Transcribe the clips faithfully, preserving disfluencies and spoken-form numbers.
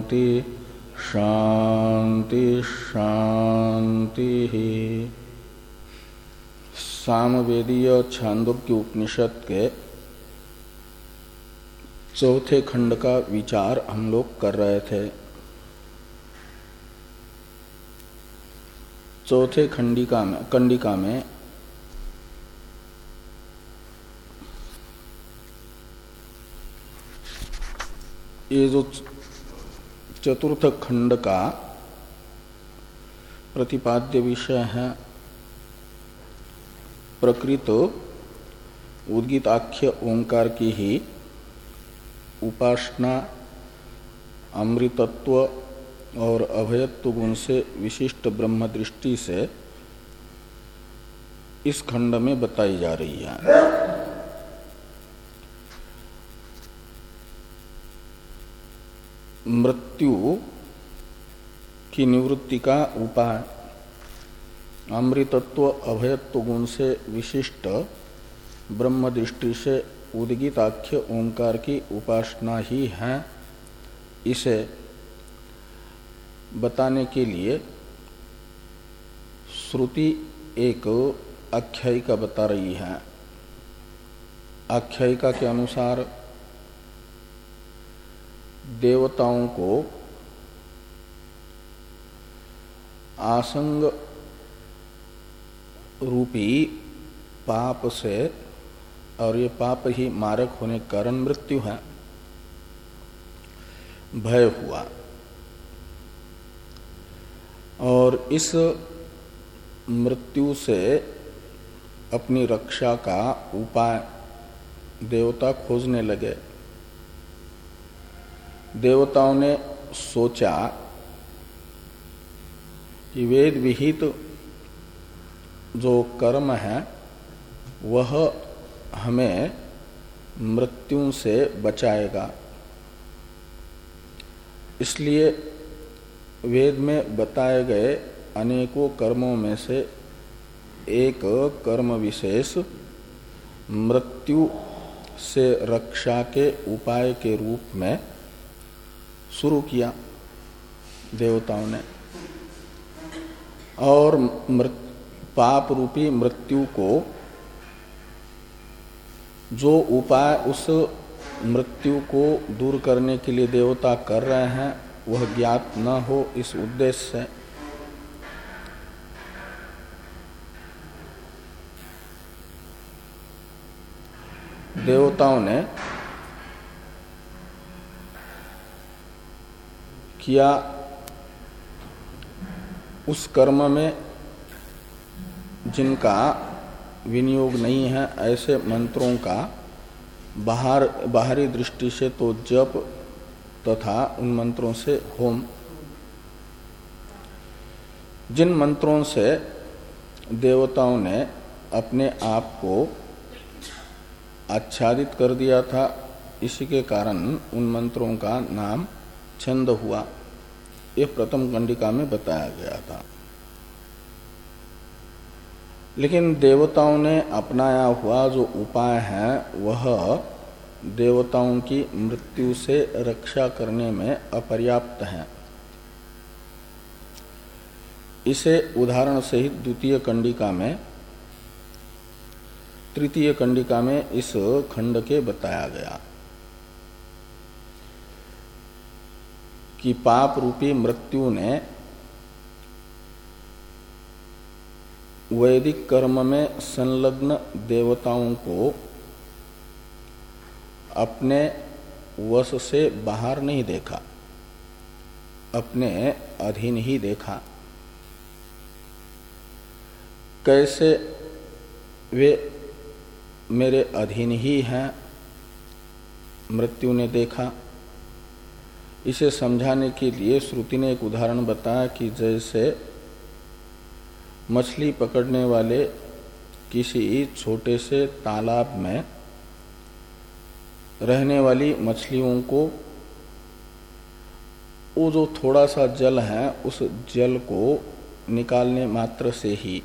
शांति शांति शांति। सामवेदीय छांदोग्य उपनिषद के चौथे खंड का विचार हम लोग कर रहे थे। चौथे खंडिका में कंडिका में ये जो चतुर्थ खंड का प्रतिपाद्य विषय है प्रकृत उद्गीताख्य ओंकार की ही उपासना अमृतत्व और अभयत्व गुण से विशिष्ट ब्रह्म दृष्टि से इस खंड में बताई जा रही है। मृत्यु की निवृत्ति का उपाय अमृतत्व अभयत्व गुण से विशिष्ट ब्रह्म दृष्टि से उद्गीताख्य ओंकार की उपासना ही है। इसे बताने के लिए श्रुति एक आख्यायिका बता रही है। आख्यायिका के अनुसार देवताओं को आसंग रूपी पाप से, और ये पाप ही मारक होने के कारण मृत्यु है, भय हुआ। और इस मृत्यु से अपनी रक्षा का उपाय देवता खोजने लगे। देवताओं ने सोचा कि वेद विहित जो कर्म है वह हमें मृत्यु से बचाएगा। इसलिए वेद में बताए गए अनेकों कर्मों में से एक कर्म विशेष मृत्यु से रक्षा के उपाय के रूप में शुरू किया देवताओं ने। और पाप रूपी मृत्यु को जो उपाय उस मृत्यु को दूर करने के लिए देवता कर रहे हैं वह ज्ञात न हो, इस उद्देश्य से देवताओं ने किया उस कर्म में जिनका विनियोग नहीं है ऐसे मंत्रों का बाहर बाहरी दृष्टि से तो जप तथा उन मंत्रों से होम। जिन मंत्रों से देवताओं ने अपने आप को आच्छादित कर दिया था, इसी के कारण उन मंत्रों का नाम छंद हुआ। यह प्रथम कंडिका में बताया गया था। लेकिन देवताओं ने अपनाया हुआ जो उपाय है वह देवताओं की मृत्यु से रक्षा करने में अपर्याप्त है। इसे उदाहरण सहित द्वितीय कंडिका में तृतीय कंडिका में इस खंड के बताया गया कि पाप रूपी मृत्यु ने वैदिक कर्म में संलग्न देवताओं को अपने वश से बाहर नहीं देखा, अपने अधीन ही देखा। कैसे वे मेरे अधीन ही हैं मृत्यु ने देखा। इसे समझाने के लिए श्रुति ने एक उदाहरण बताया कि जैसे मछली पकड़ने वाले किसी छोटे से तालाब में रहने वाली मछलियों को वो जो थोड़ा सा जल है उस जल को निकालने मात्र से ही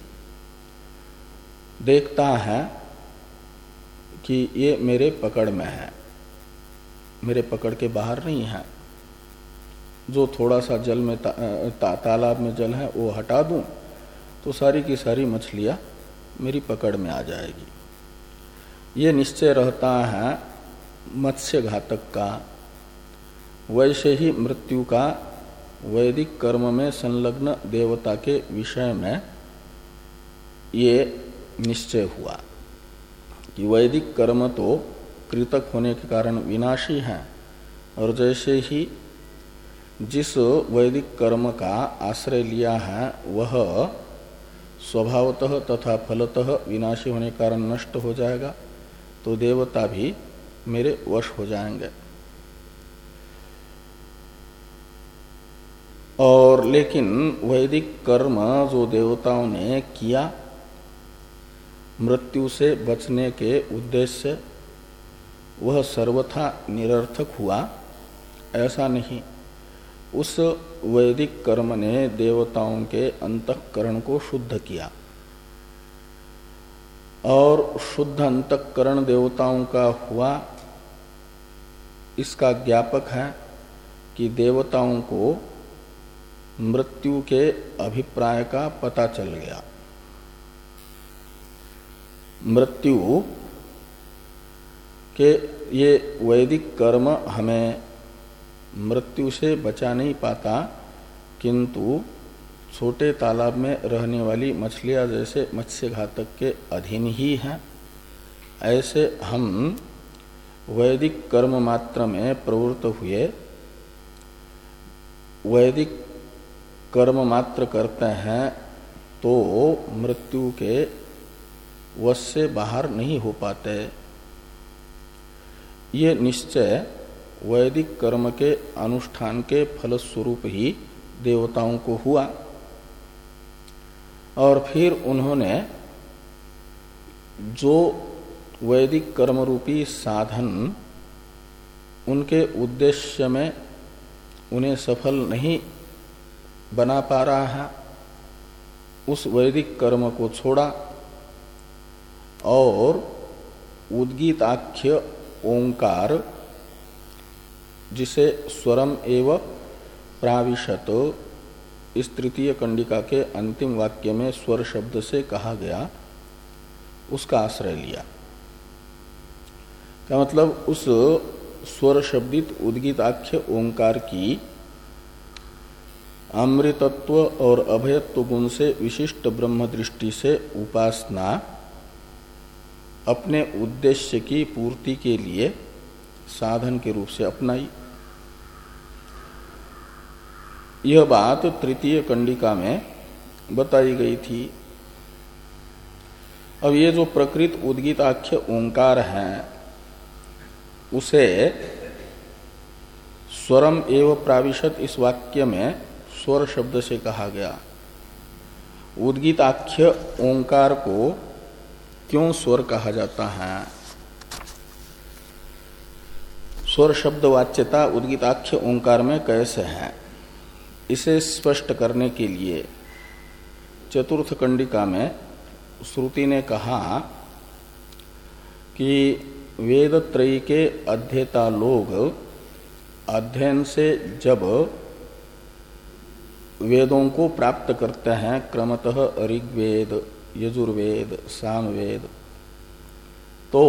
देखता है कि ये मेरे पकड़ में है, मेरे पकड़ के बाहर नहीं है। जो थोड़ा सा जल में ता, ता, तालाब में जल है वो हटा दूं तो सारी की सारी मछलियां मेरी पकड़ में आ जाएगी। ये निश्चय रहता है मत्स्य घातक का। वैसे ही मृत्यु का वैदिक कर्म में संलग्न देवता के विषय में ये निश्चय हुआ कि वैदिक कर्म तो कृतक होने के कारण विनाशी है, और जैसे ही जिस वैदिक कर्म का आश्रय लिया है वह स्वभावतः तथा फलतः विनाशी होने के कारण नष्ट हो जाएगा, तो देवता भी मेरे वश हो जाएंगे। और लेकिन वैदिक कर्म जो देवताओं ने किया मृत्यु से बचने के उद्देश्य, वह सर्वथा निरर्थक हुआ ऐसा नहीं। उस वैदिक कर्म ने देवताओं के अंतःकरण को शुद्ध किया, और शुद्ध अंतःकरण देवताओं का हुआ इसका ज्ञापक है कि देवताओं को मृत्यु के अभिप्राय का पता चल गया। मृत्यु के ये वैदिक कर्म हमें मृत्यु से बचा नहीं पाता, किंतु छोटे तालाब में रहने वाली मछलियां जैसे मत्स्य घातक के अधीन ही हैं, ऐसे हम वैदिक कर्म मात्र में प्रवृत्त हुए वैदिक कर्म मात्र करते हैं तो मृत्यु के वश से बाहर नहीं हो पाते। ये निश्चय वैदिक कर्म के अनुष्ठान के फलस्वरूप ही देवताओं को हुआ, और फिर उन्होंने जो वैदिक कर्म रूपी साधन उनके उद्देश्य में उन्हें सफल नहीं बना पा रहा है, उस वैदिक कर्म को छोड़ा और उद्गीताख्य ओंकार, जिसे स्वरम एव प्राविशत इस तृतीय कंडिका के अंतिम वाक्य में स्वर शब्द से कहा गया, उसका आश्रय लिया। क्या मतलब? उस स्वर शब्दित उद्गीताख्य ओंकार की अमृतत्व और अभयत्व गुण से विशिष्ट ब्रह्म दृष्टि से उपासना अपने उद्देश्य की पूर्ति के लिए साधन के रूप से अपनाई। यह बात तृतीय कंडिका में बताई गई थी। अब ये जो प्रकृत उद्गीताख्य ओंकार है, उसे स्वरम एव प्राविशत इस वाक्य में स्वर शब्द से कहा गया। उद्गीताख्य ओंकार को क्यों स्वर कहा जाता है? स्वर शब्द वाच्यता उद्गीताख्य ओंकार में कैसे है, इसे स्पष्ट करने के लिए चतुर्थ कंडिका में श्रुति ने कहा कि वेद त्रयी के अध्येता लोग अध्ययन से जब वेदों को प्राप्त करते हैं, क्रमतः ऋग्वेद, यजुर्वेद, सामवेद, तो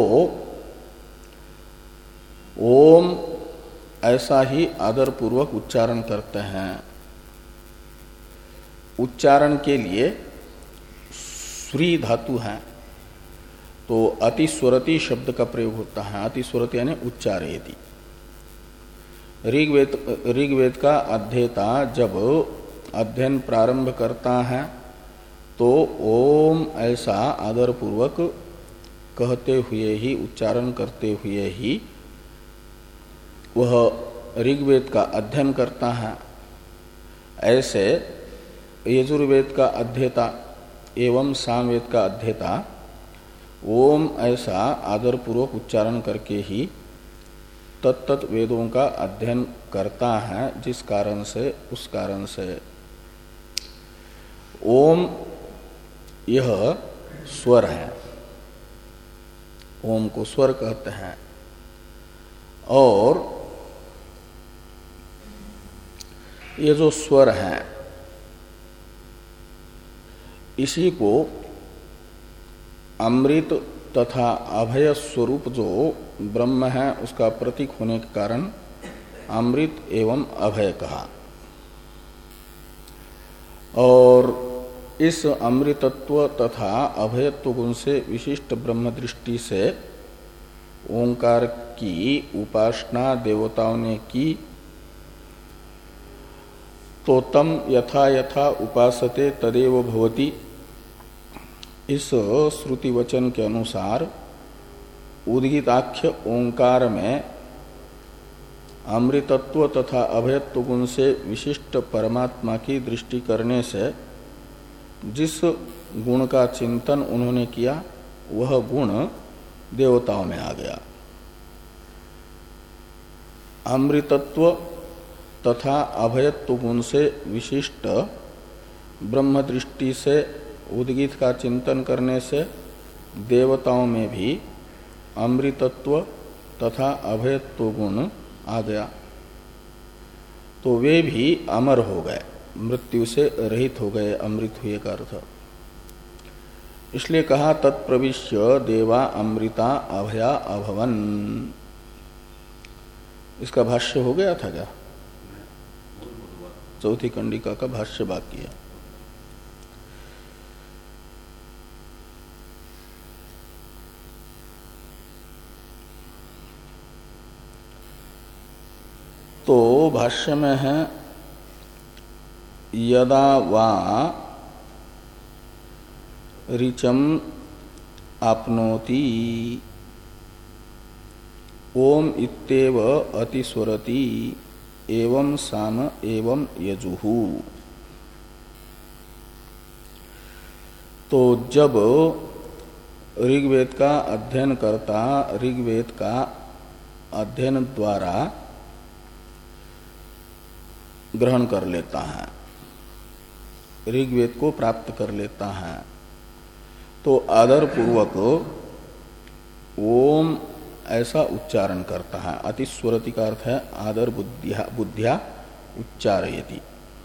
ओम ऐसा ही आदर पूर्वक उच्चारण करते हैं। उच्चारण के लिए श्री धातु है, तो अतिस्वरति शब्द का प्रयोग होता है। अतिस्वरति यानी उच्चारेति। ऋग्वेद ऋग्वेद का अध्येता जब अध्ययन प्रारंभ करता है तो ओम ऐसा आदर पूर्वक कहते हुए ही, उच्चारण करते हुए ही वह ऋग्वेद का अध्ययन करता है। ऐसे यजुर्वेद का अध्येता एवं सामवेद का अध्येता ओम ऐसा आदर पूर्वक उच्चारण करके ही तत्त वेदों का अध्ययन करता है। जिस कारण से, उस कारण से ओम यह स्वर है, ओम को स्वर कहते हैं। ये जो स्वर हैं इसी को अमृत तथा अभय स्वरूप जो ब्रह्म है उसका प्रतीक होने के कारण अमृत एवं अभय कहा। और इस अमृतत्व तथा अभयत्व गुण से विशिष्ट ब्रह्म दृष्टि से ओंकार की उपासना देवताओं ने की तो तम यथा यथा उपासते तदेव भवति। इस श्रुति वचन के अनुसार उद्गीताख्य ओंकार में अमृतत्व तथा अभयत्व गुण से विशिष्ट परमात्मा की दृष्टि करने से जिस गुण का चिंतन उन्होंने किया वह गुण देवताओं में आ गया। अमृतत्व तथा अभयत्व गुण से विशिष्ट ब्रह्म दृष्टि से उद्गीत का चिंतन करने से देवताओं में भी अमृतत्व तथा अभयत्व गुण आ गया, तो वे भी अमर हो गए, मृत्यु से रहित हो गए, अमृत हुए का अर्थ। इसलिए कहा तत्प्रविश्य देवा अमृता अभया अभवन। इसका भाष्य हो गया था क्या? चौथी कंडिका का भाष्य बाकी है। तो भाष्य में है यदा वा ऋचम आपनोति ओम इत्येव अतिस्वरति एवं साम एवं यजुहु। तो जब ऋग्वेद का अध्ययन करता ऋग्वेद का अध्ययन द्वारा ग्रहण कर लेता है, ऋग्वेद को प्राप्त कर लेता है, तो आदर पूर्वक ओम ऐसा उच्चारण करता है। अतिस्वरति का अर्थ है आदर बुद्धिया बुद्धिया उच्चारयति।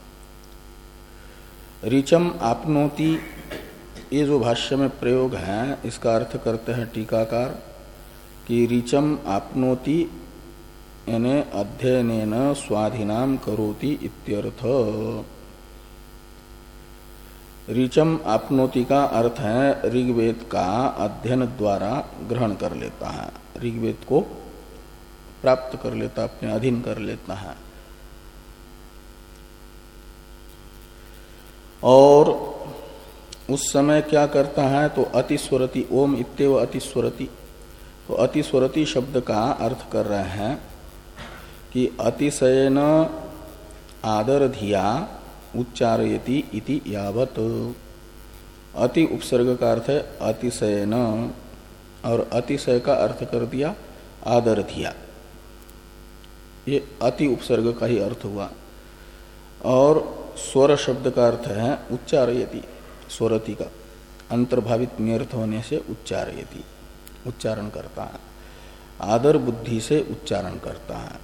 ऋचम आपनोति ये जो भाष्य में प्रयोग है इसका अर्थ करते हैं टीकाकार कि ऋचम आपनोति यानी अध्ययनेन स्वाधीनाम करोति इत्यर्थ। ऋचम आपनोति का अर्थ है ऋग्वेद का अध्ययन द्वारा ग्रहण कर लेता है, ऋग्वेद को प्राप्त कर लेता, अपने अधीन कर लेता है। और उस समय क्या करता है तो अतिस्वरति, ओम इत्येव अतिस्वरति। तो अतिस्वरति शब्द का अर्थ कर रहे हैं कि अतिशयन आदर धिया उच्चारयति इति यावत। अति उपसर्ग का अर्थ है अतिशयन और अतिशय का अर्थ कर दिया आदर धिया, ये अति उपसर्ग का ही अर्थ हुआ। और स्वर शब्द का अर्थ है उच्चारयति, स्वरति का अंतर्भावित नियर्थ होने से उच्चारयति, उच्चारण करता है, आदर बुद्धि से उच्चारण करता है।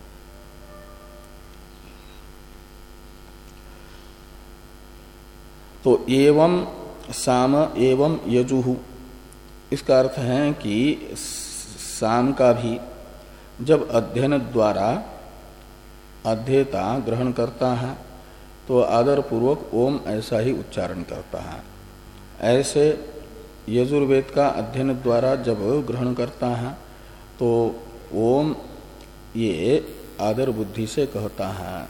तो एवं साम एवं यजुहु इसका अर्थ है कि साम का भी जब अध्ययन द्वारा अध्येता ग्रहण करता है तो आदर पूर्वक ओम ऐसा ही उच्चारण करता है। ऐसे यजुर्वेद का अध्ययन द्वारा जब ग्रहण करता है तो ओम ये आदर बुद्धि से कहता है।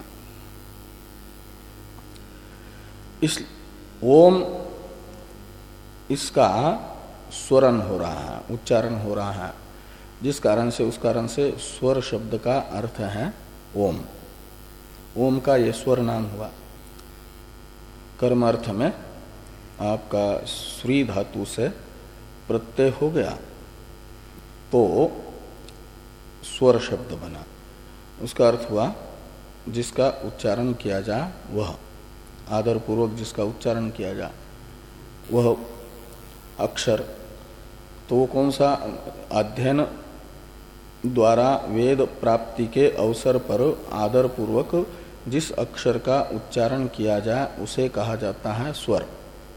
इस ओम इसका स्वरण हो रहा है, उच्चारण हो रहा है, जिस कारण से उस कारण से स्वर शब्द का अर्थ है ओम। ओम का ये स्वर नाम हुआ। कर्म अर्थ में आपका श्री धातु से प्रत्यय हो गया तो स्वर शब्द बना। उसका अर्थ हुआ जिसका उच्चारण किया जा वह, आदर पूर्वक जिसका उच्चारण किया जा वह अक्षर। तो वो कौन सा? अध्ययन द्वारा वेद प्राप्ति के अवसर पर आदर पूर्वक जिस अक्षर का उच्चारण किया जाए उसे कहा जाता है स्वर।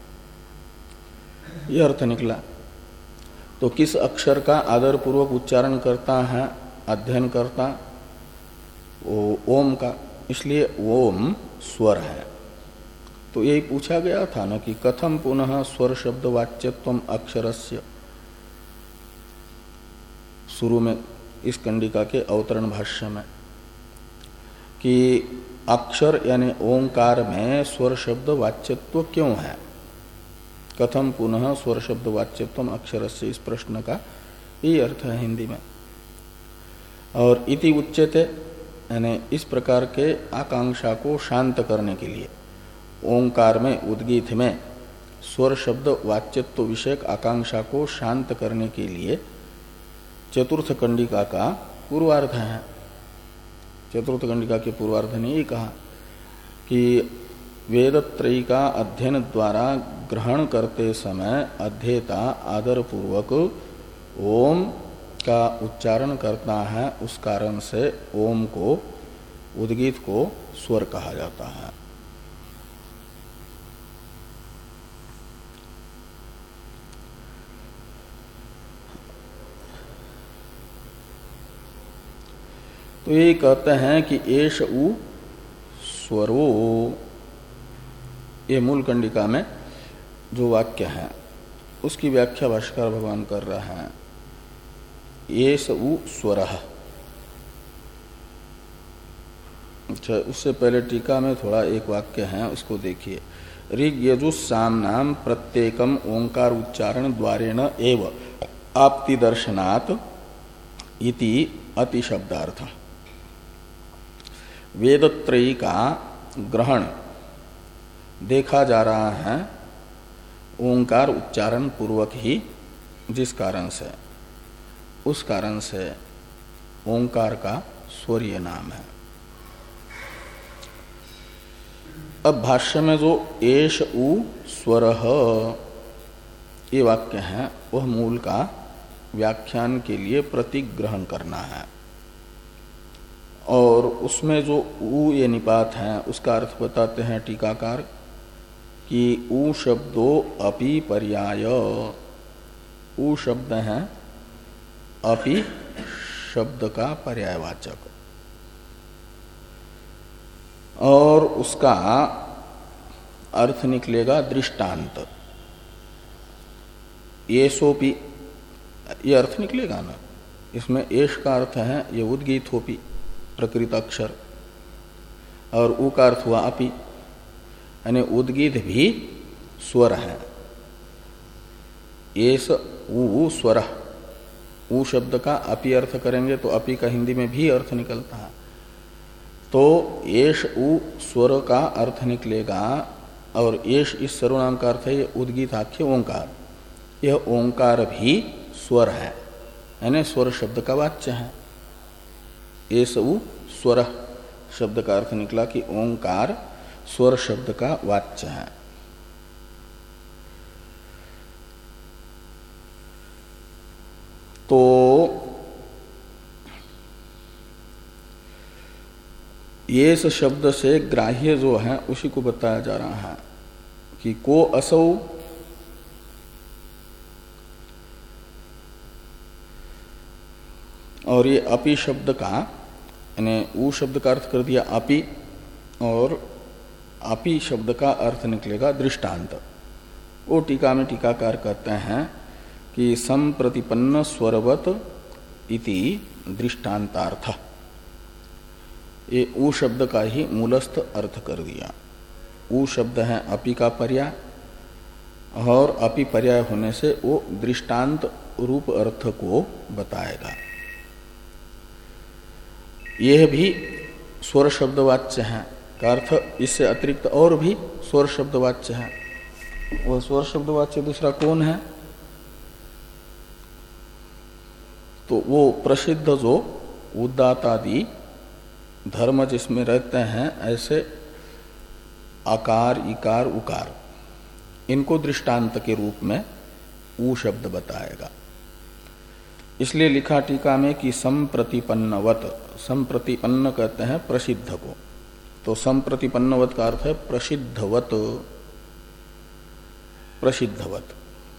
यह अर्थ निकला। तो किस अक्षर का आदर पूर्वक उच्चारण करता है अध्ययन करता? वो ओम का, इसलिए ओम स्वर है। तो यही पूछा गया था ना कि कथम पुनः स्वर शब्द वाच्यत्वम अक्षरस्य, शुरू में इस कंडिका के अवतरण भाष्य में, कि अक्षर यानी ओंकार में स्वर शब्द वाच्यत्व क्यों है? कथम पुनः स्वर शब्द वाच्यत्वम अक्षरस्य, इस प्रश्न का यही अर्थ है हिंदी में। और इति उच्यते यानी इस प्रकार के आकांक्षा को शांत करने के लिए ओंकार में उद्गीत में स्वर शब्द वाच्यत्व विषयक आकांक्षा को शांत करने के लिए चतुर्थ कंडिका का पूर्वार्ध है। चतुर्थ कंडिका के पूर्वार्ध ने ये कहा कि वेदत्रयी का अध्ययन द्वारा ग्रहण करते समय अध्येता आदर पूर्वक ओम का उच्चारण करता है, उस कारण से ओम को उद्गीत को स्वर कहा जाता है। तो ये कहते हैं कि एष उ स्वरो, ये मूल कंडिका में जो वाक्य है उसकी व्याख्या भाष्यकार भगवान कर रहे हैं। एष उ स्वरः। अच्छा, उससे पहले टीका में थोड़ा एक वाक्य है, उसको देखिए। ऋग यजुस्साम्नाम प्रत्येकम ओंकार उच्चारण द्वारेण एव आप्ति दर्शनात् इति अति शब्दार्थ। वेदत्रयी का ग्रहण देखा जा रहा है ओंकार उच्चारण पूर्वक ही, जिस कारण से, उस कारण से ओंकार का स्वरीय नाम है। अब भाष्य में जो एष उ स्वरः ये वाक्य है, वह मूल का व्याख्यान के लिए प्रतीक ग्रहण करना है। और उसमें जो उ ये निपात है उसका अर्थ बताते हैं टीकाकार कि उ शब्दो अपि पर्याय। उ शब्द है अपि शब्द का पर्यायवाचक, और उसका अर्थ निकलेगा दृष्टांत। येषोपि ये अर्थ निकलेगा ना, इसमें एष का अर्थ है ये उद्गीत होपि प्रकृत अक्षर, और उ का अर्थ हुआ अपि, यानी उद्गीत भी स्वर है। एष उ स्वर, उ शब्द का अपि अर्थ करेंगे तो अपि का हिंदी में भी अर्थ निकलता है। तो एष उ स्वर का अर्थ निकलेगा, और एष इस सर्वनाम का अर्थ है ये उद्गीत आख्य ओंकार। यह ओंकार भी स्वर है, यानी स्वर शब्द का वाच्य है। एष उ स्वर शब्द का अर्थ निकला कि ओंकार स्वर शब्द का वाच्य है। तो येष शब्द से ग्राह्य जो है उसी को बताया जा रहा है कि को असौ, और ये अपि शब्द का, यानी उ शब्द का अर्थ कर दिया अपि, और अपि शब्द का अर्थ निकलेगा दृष्टांत। वो टीका में टीकाकार कहते हैं कि संप्रतिपन्न स्वरवत इति दृष्टांतार्थ। ये उ शब्द का ही मूलस्थ अर्थ कर दिया। उ शब्द है अपि का पर्याय, और अपि पर्याय होने से वो दृष्टांत रूप अर्थ को बताएगा। यह भी स्वर शब्द वाच्य है का अर्थ, इससे अतिरिक्त और भी स्वर शब्द वाच्य है। वह स्वर शब्द वाच्य दूसरा कौन है? तो वो प्रसिद्ध जो उदात आदि धर्म जिसमें रहते हैं, ऐसे आकार इकार उकार, इनको दृष्टांत के रूप में उ शब्द बताएगा। इसलिए लिखा टीका में कि संप्रतिपन्नवत, संप्रतिपन्न कहते हैं प्रसिद्ध को, तो संप्रतिपन्नवत का अर्थ है प्रसिद्धवत, प्रसिद्धवत।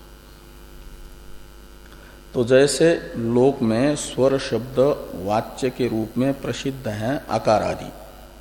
तो जैसे लोक में स्वर शब्द वाच्य के रूप में प्रसिद्ध हैं आकार आदि,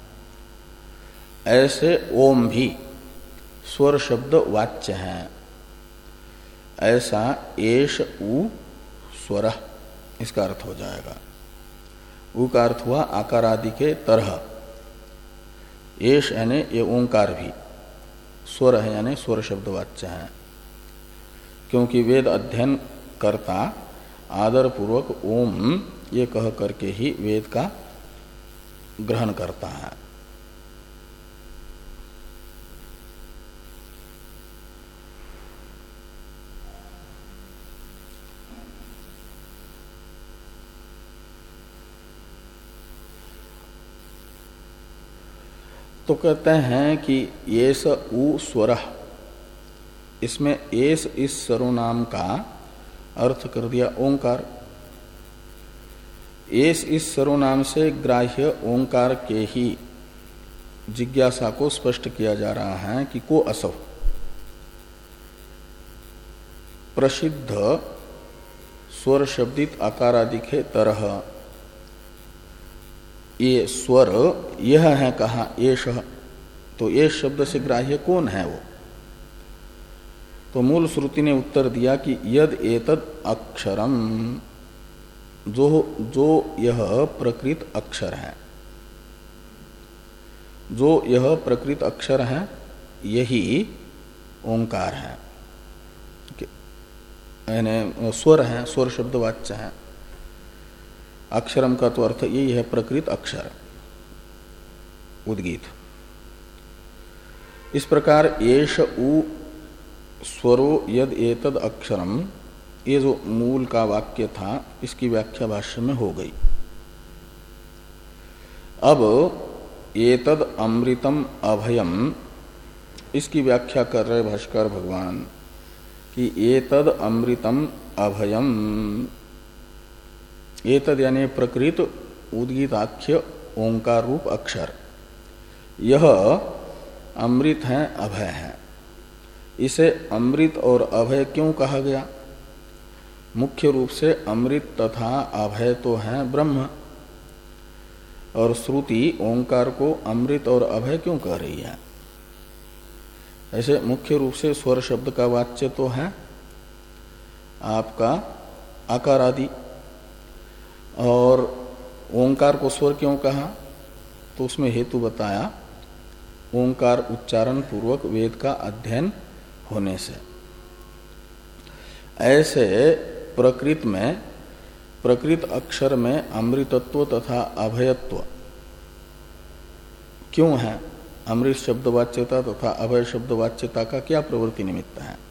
ऐसे ओम भी स्वर शब्द वाच्य हैं। ऐसा एष उ स्वर, इसका अर्थ हो जाएगा। उ का अर्थ हुआ आकार आदि के तरह, एष यानी ये ओंकार भी स्वर है यानी स्वर शब्द वाच्य है, क्योंकि वेद अध्ययन करता आदर पूर्वक ओम ये कह करके ही वेद का ग्रहण करता है। तो कहते हैं कि येस उ स्वर, इसमें एस इस सर्वनाम का अर्थ कर दिया ओंकार। एस इस सर्वनाम से ग्राह्य ओंकार के ही जिज्ञासा को स्पष्ट किया जा रहा है कि को असव प्रसिद्ध स्वर शब्दित आकार आदि के तरह ये स्वर यह है कहा एष, तो एष शब्द से ग्राह्य कौन है वो? तो मूल श्रुति ने उत्तर दिया कि यद एतद अक्षरम, जो जो यह प्रकृत अक्षर है, जो यह प्रकृत अक्षर है यही ओंकार है, यानी स्वर है, स्वर शब्द वाच्य है। अक्षरम का तो अर्थ यही है प्रकृत अक्षर, उद्गीत। इस प्रकार एष उ स्वरो यद एतद अक्षरम, ये जो मूल का वाक्य था इसकी व्याख्या भाष्य में हो गई। अब एतद अमृतम अभयम, इसकी व्याख्या कर रहे भाष्कर भगवान कि एतद अमृतम अभयम, एतद यानी प्रकृत उद्गीताख्य ओंकार रूप अक्षर, यह अमृत है, अभय है। इसे अमृत और अभय क्यों कहा गया? मुख्य रूप से अमृत तथा अभय तो है ब्रह्म, और श्रुति ओंकार को अमृत और अभय क्यों कह रही है? ऐसे मुख्य रूप से स्वर शब्द का वाच्य तो है आपका आकार आदि, और ओंकार को स्वर क्यों कहा? तो उसमें हेतु बताया ओंकार उच्चारण पूर्वक वेद का अध्ययन होने से। ऐसे प्रकृत में, प्रकृत अक्षर में अमृतत्व तथा अभयत्व क्यों है? अमृत शब्द वाच्यता तथा अभय शब्द वाच्यता का क्या प्रवृत्ति निमित्त है?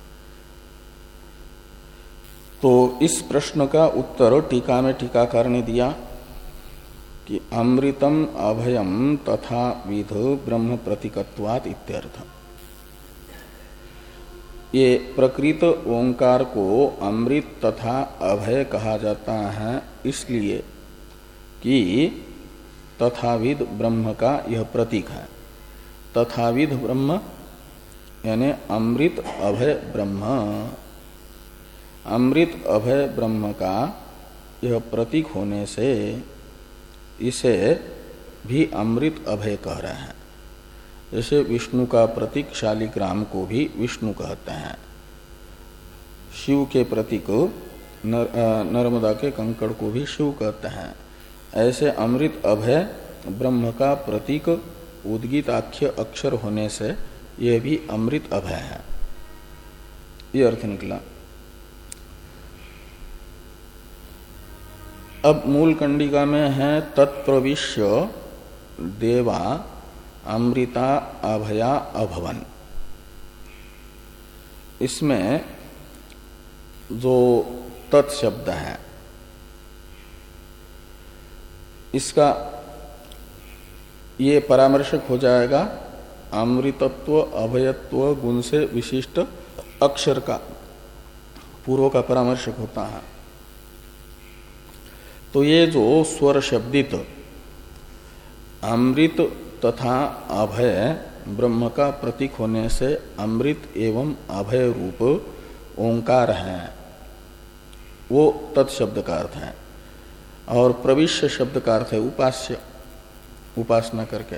तो इस प्रश्न का उत्तर टीका में टीकाकार ने दिया कि अमृतम अभयम तथा विध ब्रह्म प्रतीकत्वात् इत्यर्थ। ये प्रकृत ओंकार को अमृत तथा अभय कहा जाता है इसलिए कि तथाविध ब्रह्म का यह प्रतीक है। तथाविध ब्रह्म यानी अमृत अभय ब्रह्म, अमृत अभय ब्रह्म का यह प्रतीक होने से इसे भी अमृत अभय कह रहे हैं। जैसे विष्णु का प्रतीक शालिग्राम को भी विष्णु कहते हैं, शिव के प्रतीक नर, नर्मदा के कंकड़ को भी शिव कहते हैं। ऐसे अमृत अभय ब्रह्म का प्रतीक उद्गीताख्य अक्षर होने से यह भी अमृत अभय है, ये अर्थ निकला। अब मूल कंडिका में है तत्प्रविश्य देवा अमृता अभया अभवन। इसमें जो तत् शब्द है इसका ये परामर्शक हो जाएगा अमृतत्व अभयत्व गुण से विशिष्ट अक्षर का, पूर्व का परामर्शक होता है। तो ये जो स्वर शब्दित अमृत तथा अभय ब्रह्म का प्रतीक होने से अमृत एवं अभय रूप ओंकार है, वो तत्शब्द का अर्थ है। और प्रविश्य शब्द का अर्थ है उपास्य, उपासना करके।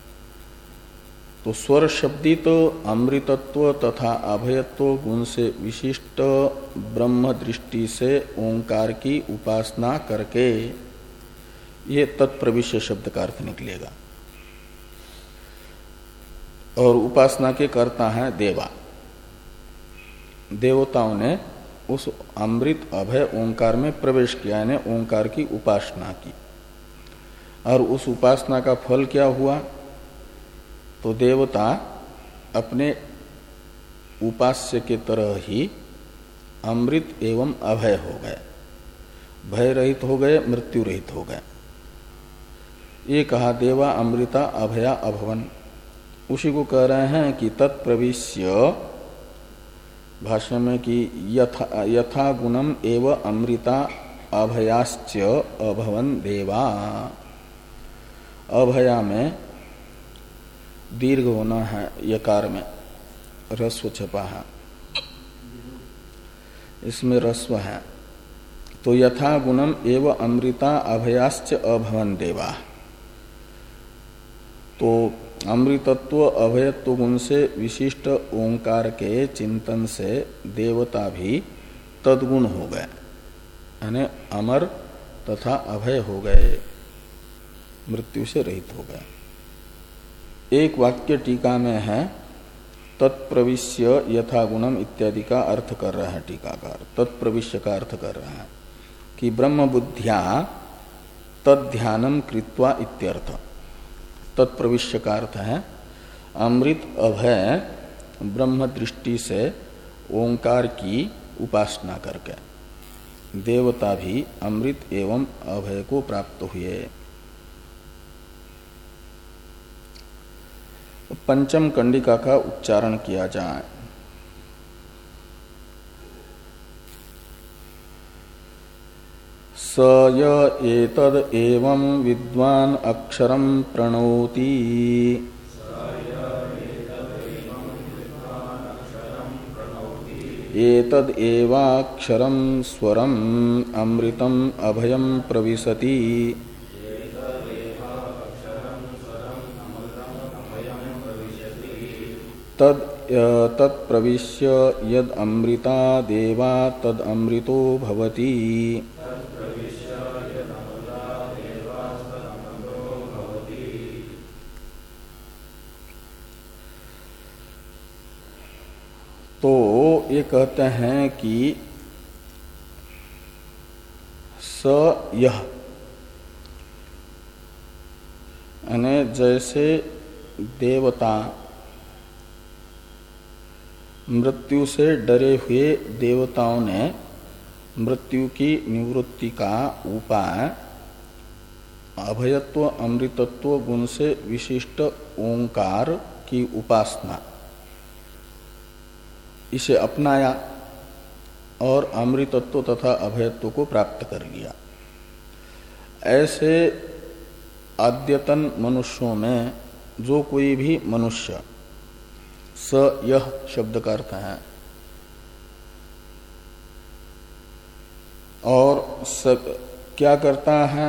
तो स्वर शब्दित तो अमृतत्व तथा अभयत्व गुण से विशिष्ट ब्रह्म दृष्टि से ओंकार की उपासना करके ये तत्प्रविश्य शब्द का अर्थ निकलेगा। और उपासना के कर्ता है देवा, देवताओं ने उस अमृत अभय ओंकार में प्रवेश किया, यानी ओंकार की उपासना की। और उस उपासना का फल क्या हुआ? तो देवता अपने उपास्य के तरह ही अमृत एवं अभय हो गए, भय रहित हो गए, मृत्यु रहित हो गए। ये कहा देवा अमृता अभया अभवन। उसी को कह रहे हैं कि तत्प्रविश्य भाष्य में कि यथा यथा गुणम एव अमृता अभयाश्च अभवन देवा। अभया में दीर्घ होना है, यकार में रस्व छपा है, इसमें रस्व है। तो यथा गुणम एव अमृता अभयाश्च अभवन देवा। तो अमृतत्व अभयत्व गुण से विशिष्ट ओंकार के चिंतन से देवता भी तद्गुण हो गए, यानी अमर तथा अभय हो गए, मृत्यु से रहित हो गए। एक वाक्य टीका में है तत्प्रविश्य यथा गुणम इत्यादि का अर्थ कर रहा है टीकाकार। तत्प्रविश्य का अर्थ कर रहा है कि ब्रह्म बुद्धिया तद्ध्यानम कृत्वा इत्यर्थ। तत्प्रविश्य का अर्थ है अमृत अभय ब्रह्म दृष्टि से ओंकार की उपासना करके देवता भी अमृत एवं अभय को प्राप्त हुए। पंचम कंडिका का उच्चारण किया जाए। स य एतद एवं विद्वान अक्षरम प्रणोति एतद एवाक्षरम स्वरम अमृतम अभयम प्रविशति। तद तत्प्रविश्य यद अमृता देवा तद अमृतो भवति। तो ये कहते हैं कि स यह, यानी जैसे देवता मृत्यु से डरे हुए देवताओं ने मृत्यु की निवृत्ति का उपाय अभयत्व अमृतत्व गुण से विशिष्ट ओंकार की उपासना इसे अपनाया और अमृतत्व तथा अभयत्व को प्राप्त कर लिया। ऐसे अद्यतन मनुष्यों में जो कोई भी मनुष्य, स यह शब्द का अर्थ है, और सब क्या करता है?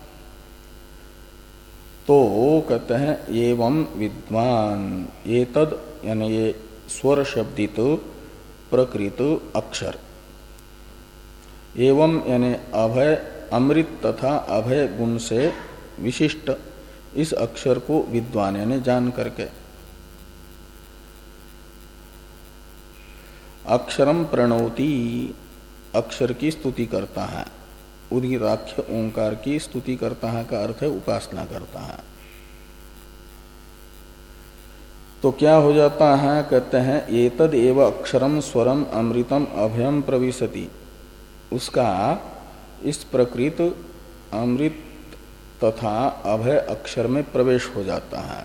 तो कहते हैं एवं विद्वान, ये तद यानी ये स्वर शब्दित प्रकृत अक्षर, एवं यानी अभय अमृत तथा अभय गुण से विशिष्ट इस अक्षर को विद्वान यानी जान करके अक्षरम प्रणौति, अक्षर की स्तुति करता है, उदगिराख्य ओंकार की स्तुति करता है का अर्थ है उपासना करता है। तो क्या हो जाता है? कहते हैं एतद एव अक्षरम स्वरम अमृतम अभयम प्रविशति, उसका इस प्रकृत अमृत तथा अभय अक्षर में प्रवेश हो जाता है।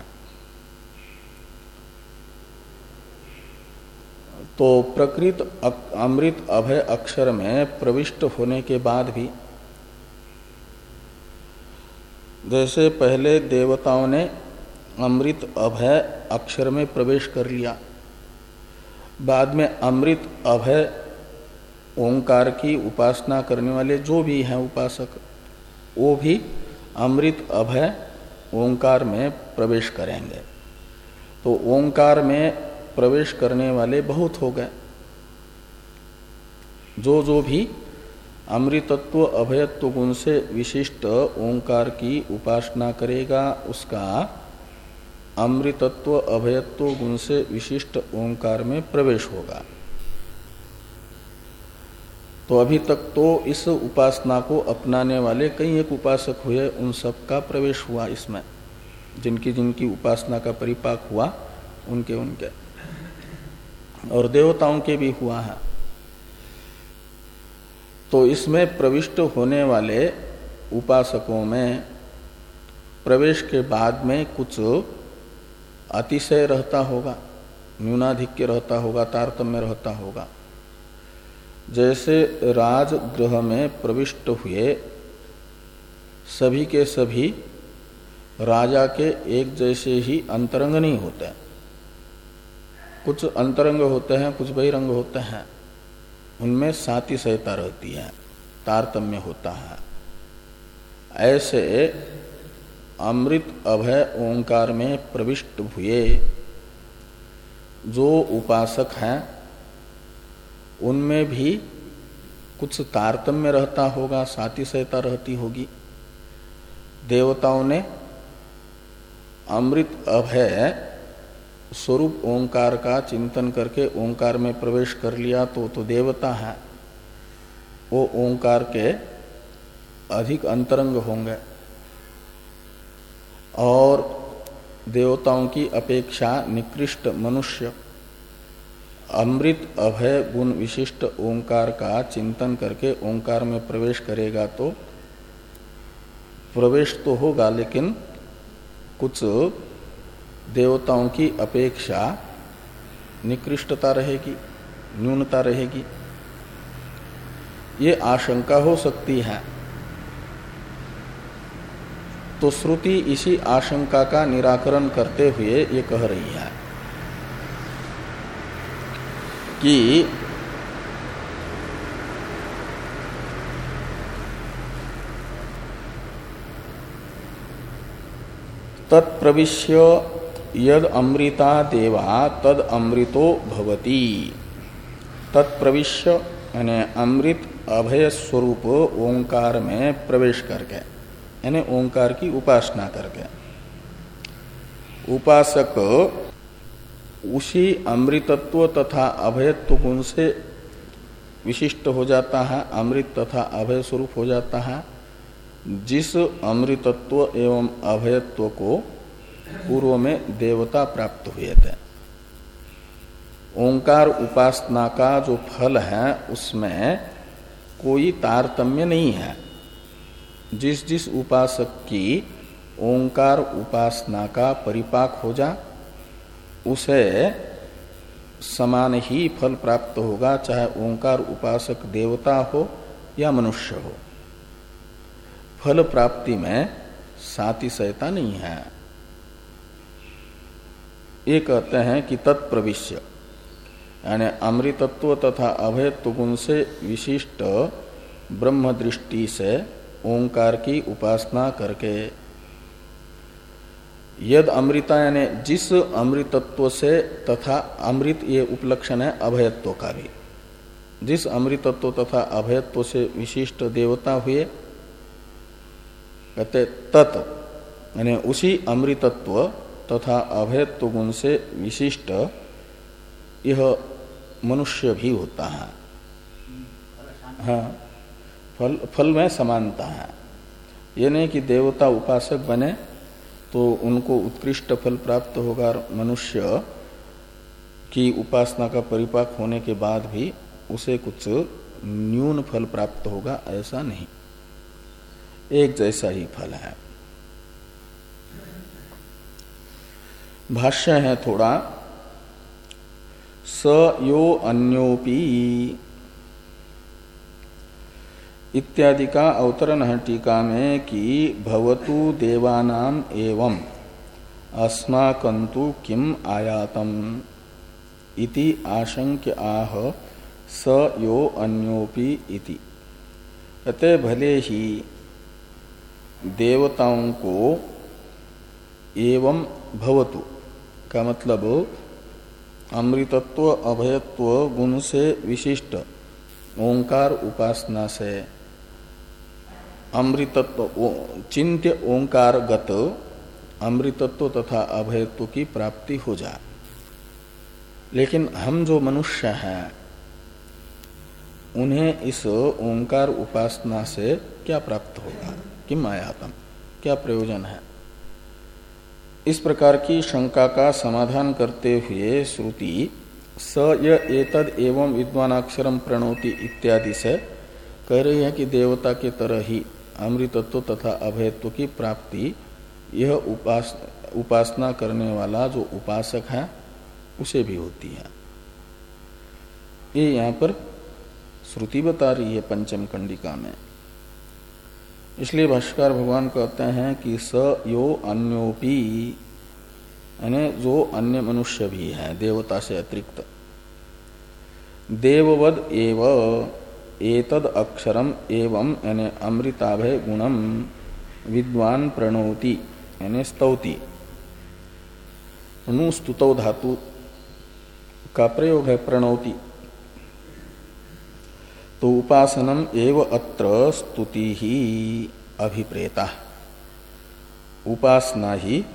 तो प्रकृत अमृत अभय अक्षर में प्रविष्ट होने के बाद भी जैसे पहले देवताओं ने अमृत अभय अक्षर में प्रवेश कर लिया, बाद में अमृत अभय ओंकार की उपासना करने वाले जो भी हैं उपासक, वो भी अमृत अभय ओंकार में प्रवेश करेंगे। तो ओंकार में प्रवेश करने वाले बहुत हो गए। जो जो भी अमृतत्व अभयत्व गुण से विशिष्ट ओंकार की उपासना करेगा, उसका अमृतत्व अभयत्व गुण से विशिष्ट ओंकार में प्रवेश होगा। तो अभी तक तो इस उपासना को अपनाने वाले कई एक उपासक हुए, उन सब का प्रवेश हुआ इसमें, जिनकी जिनकी उपासना का परिपाक हुआ उनके उनके, और देवताओं के भी हुआ है। तो इसमें प्रविष्ट होने वाले उपासकों में प्रवेश के बाद में कुछ अतिशय रहता होगा, न्यूनाधिक्य रहता होगा, तारतम्य रहता होगा। जैसे राजगृह में प्रविष्ट हुए सभी के सभी राजा के एक जैसे ही अंतरंग नहीं होते, कुछ अंतरंग होते हैं, कुछ बहिरंग होते हैं, उनमें सातिशयता रहती है, तारतम्य होता है। ऐसे अमृत अभय ओंकार में प्रविष्ट हुए जो उपासक हैं, उनमें भी कुछ तारतम्य रहता होगा, सातिशयता रहती होगी। देवताओं ने अमृत अभय स्वरूप ओंकार का चिंतन करके ओंकार में प्रवेश कर लिया, तो तो देवता है, वो ओंकार के अधिक अंतरंग होंगे और देवताओं की अपेक्षा निकृष्ट मनुष्य अमृत अभय गुण विशिष्ट ओंकार का चिंतन करके ओंकार में प्रवेश करेगा, तो प्रवेश तो होगा लेकिन कुछ देवताओं की अपेक्षा निकृष्टता रहेगी, न्यूनता रहेगी, ये आशंका हो सकती है। तो श्रुति इसी आशंका का निराकरण करते हुए ये कह रही है कि तत्प्रविश्य यद अमृता देवा तद अमृतो भवति। तत्प्रविश्य यानी अमृत अभय स्वरूप ओंकार में प्रवेश करके, यानी ओंकार की उपासना करके उपासक उसी अमृतत्व तथा अभयत्व गुण से विशिष्ट हो जाता है, अमृत तथा अभय स्वरूप हो जाता है, जिस अमृतत्व एवं अभयत्व को पूर्व में देवता प्राप्त हुए थे। ओंकार उपासना का जो फल है उसमें कोई तारतम्य नहीं है। जिस जिस उपासक की ओंकार उपासना का परिपाक हो जा, उसे समान ही फल प्राप्त होगा, चाहे ओंकार उपासक देवता हो या मनुष्य हो। फल प्राप्ति में सातिशयता नहीं है। ये कहते हैं कि तत्प्रविश्य यानी अमृतत्व तथा अभयत्व गुण से विशिष्ट ब्रह्म दृष्टि से ओंकार की उपासना करके यद अमृता यानी जिस अमृतत्व से, तथा अमृत ये उपलक्षण है अभयत्व का भी, जिस अमृतत्व तथा अभयत्व से विशिष्ट देवता हुए, कहते तत् यानी उसी अमृतत्व तथा अभयत्व गुण से विशिष्ट यह मनुष्य भी होता है। हाँ, फल फल में समानता है। ये नहीं कि देवता उपासक बने तो उनको उत्कृष्ट फल प्राप्त होगा, मनुष्य की उपासना का परिपाक होने के बाद भी उसे कुछ न्यून फल प्राप्त होगा, ऐसा नहीं, एक जैसा ही फल है। भाष्य है थोड़ा, स यो अन्योपि इत्यादि का अवतरण है टीका में कि भवतु देवानाम एवं अस्माकंतु किम आयातम इति आशंक्य आह स यो अन्योपि इति। कहते भले ही देवताओं को एवं भवतु का मतलब अमृतत्व अभयत्व गुण से विशिष्ट ओंकार उपासना से अमृतत्व चिंत्य ओंकारगत अमृतत्व तथा अभयत्व की प्राप्ति हो जाए। लेकिन हम जो मनुष्य हैं उन्हें इस ओंकार उपासना से क्या प्राप्त होगा, किम आयातम, क्या प्रयोजन है। इस प्रकार की शंका का समाधान करते हुए श्रुति स य एतद एवं विद्वानाक्षरम प्रणोति इत्यादि से कह रही है कि देवता के तरह ही अमृतत्व तथा अभयत्व की प्राप्ति यह उपास, उपासना करने वाला जो उपासक है उसे भी होती है। ये यहाँ पर श्रुति बता रही है पंचम कंडिका में। इसलिए भाष्यकार भगवान कहते हैं कि स यो अन्योपि, यानी जो अन्य मनुष्य भी है देवता से अतिरिक्त, देववद एव एतद अक्षरम एवं यानी अमृताभय गुणम विद्वान प्रणोति यानी स्तौति। नु स्तुतौ धातु का प्रयोग है प्रणोति। तो उपासनम एव अत्र स्तुति ही अभिप्रेता, उपासना ही